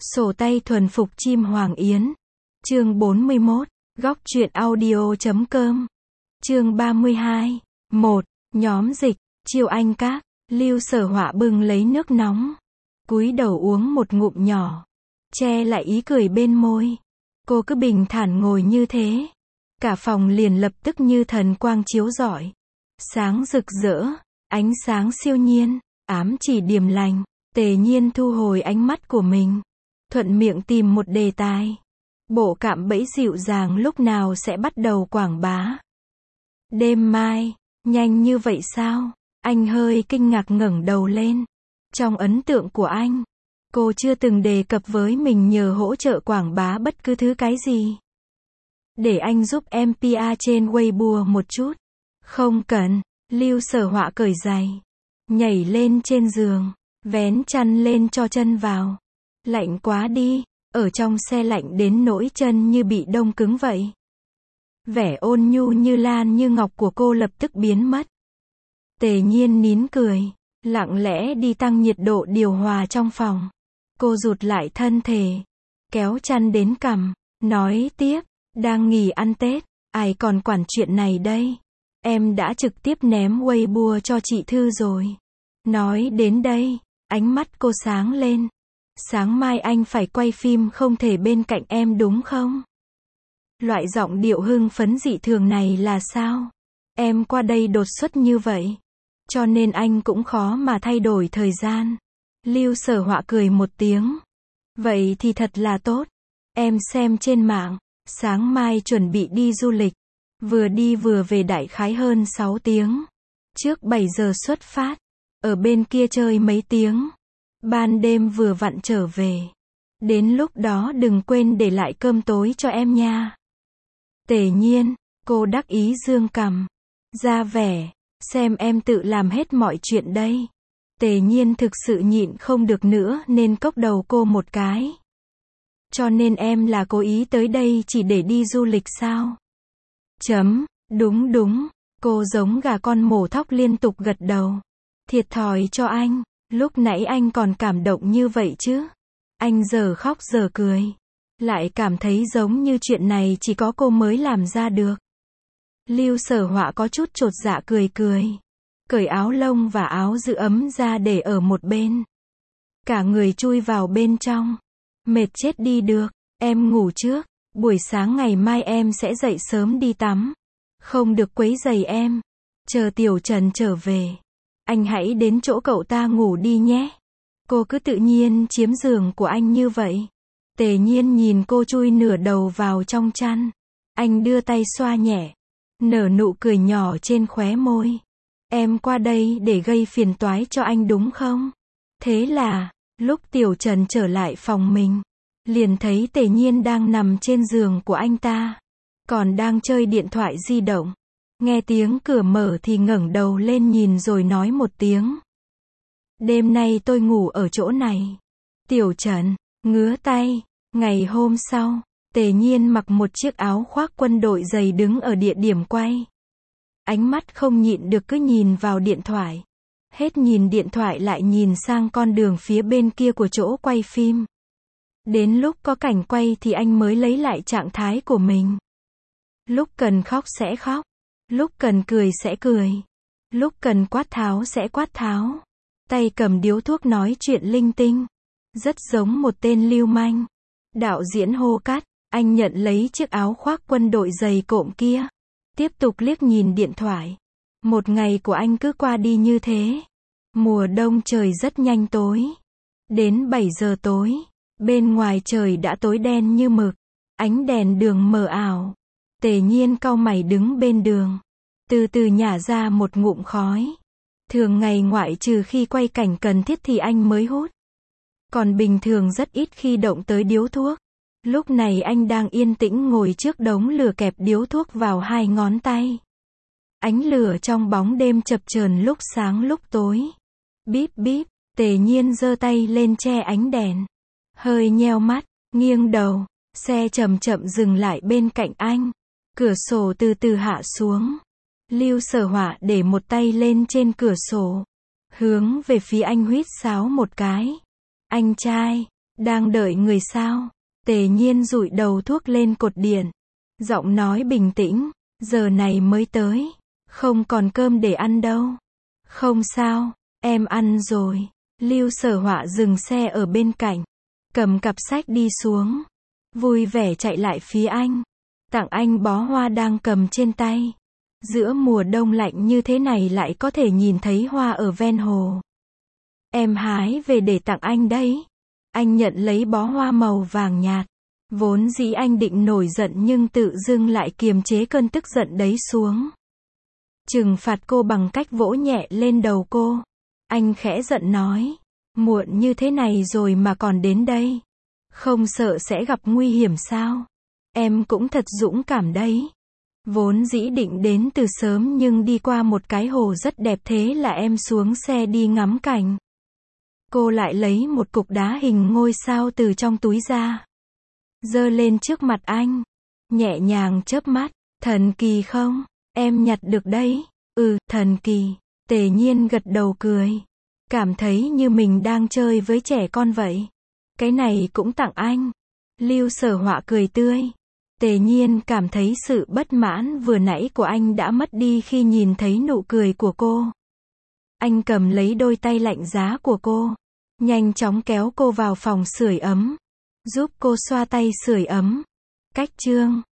Sổ tay thuần phục chim hoàng yến. Chương 41. Góc truyện audio.com. Chương 32. 1. Nhóm dịch. Chiêu Anh Các. Lưu Sở Họa bưng lấy nước nóng, cúi đầu uống một ngụm nhỏ, che lại ý cười bên môi. Cô cứ bình thản ngồi như thế, cả phòng liền lập tức như thần quang chiếu rọi, sáng rực rỡ, ánh sáng siêu nhiên, ám chỉ điềm lành. Tề Nhiên thu hồi ánh mắt của mình, thuận miệng tìm một đề tài. Bộ cạm bẫy dịu dàng lúc nào sẽ bắt đầu quảng bá? Đêm mai. Nhanh như vậy sao? Anh hơi kinh ngạc ngẩng đầu lên. Trong ấn tượng của anh, cô chưa từng đề cập với mình nhờ hỗ trợ quảng bá bất cứ thứ cái gì. Để anh giúp em PR trên Weibo một chút. Không cần. Lưu Sở Họa cởi giày, nhảy lên trên giường, vén chăn lên cho chân vào. Lạnh quá đi, ở trong xe lạnh đến nỗi chân như bị đông cứng vậy. Vẻ ôn nhu như lan như ngọc của cô lập tức biến mất. Tề Nhiên nín cười, lặng lẽ đi tăng nhiệt độ điều hòa trong phòng. Cô rụt lại thân thể, kéo chăn đến cằm, nói tiếp, đang nghỉ ăn Tết, ai còn quản chuyện này đây? Em đã trực tiếp ném Weibo cho chị Thư rồi. Nói đến đây, ánh mắt cô sáng lên. Sáng mai anh phải quay phim không thể bên cạnh em đúng không? Loại giọng điệu hưng phấn dị thường này là sao? Em qua đây đột xuất như vậy, cho nên anh cũng khó mà thay đổi thời gian. Lưu Sở Họa cười một tiếng. Vậy thì thật là tốt. Em xem trên mạng, sáng mai chuẩn bị đi du lịch. Vừa đi vừa về đại khái hơn 6 tiếng. Trước 7 giờ xuất phát. Ở bên kia chơi mấy tiếng. Ban đêm vừa vặn trở về. Đến lúc đó đừng quên để lại cơm tối cho em nha. Tề Nhiên, cô đắc ý dương cằm, ra vẻ, xem em tự làm hết mọi chuyện đây. Tề Nhiên thực sự nhịn không được nữa nên cốc đầu cô một cái. Cho nên em là cố ý tới đây chỉ để đi du lịch sao? Đúng, cô giống gà con mổ thóc liên tục gật đầu. Thiệt thòi cho anh, lúc nãy anh còn cảm động như vậy chứ. Anh giờ khóc giờ cười. Lại cảm thấy giống như chuyện này chỉ có cô mới làm ra được. Lưu Sở Họa có chút chột dạ cười. Cởi áo lông và áo giữ ấm ra để ở một bên. Cả người chui vào bên trong. Mệt chết đi được, em ngủ trước. Buổi sáng ngày mai em sẽ dậy sớm đi tắm. Không được quấy rầy em. Chờ Tiểu Trần trở về, anh hãy đến chỗ cậu ta ngủ đi nhé. Cô cứ tự nhiên chiếm giường của anh như vậy. Tề Nhiên nhìn cô chui nửa đầu vào trong chăn. Anh đưa tay xoa nhẹ, nở nụ cười nhỏ trên khóe môi. Em qua đây để gây phiền toái cho anh đúng không? Thế là, lúc Tiểu Trần trở lại phòng mình, liền thấy Tề Nhiên đang nằm trên giường của anh ta, còn đang chơi điện thoại di động. Nghe tiếng cửa mở thì ngẩng đầu lên nhìn rồi nói một tiếng. Đêm nay tôi ngủ ở chỗ này. Tiểu Trần ngứa tay. Ngày hôm sau, Tề Nhiên mặc một chiếc áo khoác quân đội dày đứng ở địa điểm quay. Ánh mắt không nhịn được cứ nhìn vào điện thoại. Hết nhìn điện thoại lại nhìn sang con đường phía bên kia của chỗ quay phim. Đến lúc có cảnh quay thì anh mới lấy lại trạng thái của mình. Lúc cần khóc sẽ khóc. Lúc cần cười sẽ cười. Lúc cần quát tháo sẽ quát tháo. Tay cầm điếu thuốc nói chuyện linh tinh. Rất giống một tên lưu manh. Đạo diễn hô cắt, anh nhận lấy chiếc áo khoác quân đội dày cộm kia. Tiếp tục liếc nhìn điện thoại. Một ngày của anh cứ qua đi như thế. Mùa đông trời rất nhanh tối. Đến 7 giờ tối, bên ngoài trời đã tối đen như mực. Ánh đèn đường mờ ảo. Tề Nhiên cau mày đứng bên đường. Từ từ nhả ra một ngụm khói. Thường ngày ngoại trừ khi quay cảnh cần thiết thì anh mới hút. Còn bình thường rất ít khi động tới điếu thuốc. Lúc này anh đang yên tĩnh ngồi trước đống lửa kẹp điếu thuốc vào 2 ngón tay. Ánh lửa trong bóng đêm chập chờn lúc sáng lúc tối. Bíp bíp, Tề Nhiên giơ tay lên che ánh đèn. Hơi nheo mắt, nghiêng đầu, xe chậm chậm dừng lại bên cạnh anh. Cửa sổ từ từ hạ xuống. Lưu Sở Họa để một tay lên trên cửa sổ, hướng về phía anh huýt sáo một cái. Anh trai, Đang đợi người sao? Tề Nhiên dụi đầu thuốc lên cột điện. Giọng nói bình tĩnh, giờ này mới tới. Không còn cơm để ăn đâu. Không sao, em ăn rồi. Lưu Sở Họa dừng xe ở bên cạnh. Cầm cặp sách đi xuống. Vui vẻ chạy lại phía anh. Tặng anh bó hoa đang cầm trên tay. Giữa mùa đông lạnh như thế này lại có thể nhìn thấy hoa ở ven hồ. Em hái về để tặng anh đấy. Anh nhận lấy bó hoa màu vàng nhạt. Vốn dĩ anh định nổi giận nhưng tự dưng lại kiềm chế cơn tức giận đấy xuống. Trừng phạt cô bằng cách vỗ nhẹ lên đầu cô. Anh khẽ giận nói. Muộn như thế này rồi mà còn đến đây. Không sợ sẽ gặp nguy hiểm sao? Em cũng thật dũng cảm đấy. Vốn dĩ định đến từ sớm nhưng đi qua một cái hồ rất đẹp thế là em xuống xe đi ngắm cảnh. Cô lại lấy một cục đá hình ngôi sao từ trong túi ra. Giơ lên trước mặt anh. Nhẹ nhàng chớp mắt. Thần kỳ không? Em nhặt được đấy. Ừ, thần kỳ. Tề Nhiên gật đầu cười. Cảm thấy như mình đang chơi với trẻ con vậy. Cái này cũng tặng anh. Lưu Sở Họa cười tươi. Tề Nhiên cảm thấy sự bất mãn vừa nãy của anh đã mất đi khi nhìn thấy nụ cười của cô. Anh cầm lấy đôi tay lạnh giá của cô. Nhanh chóng kéo cô vào phòng sưởi ấm. Giúp cô xoa tay sưởi ấm. Cách chương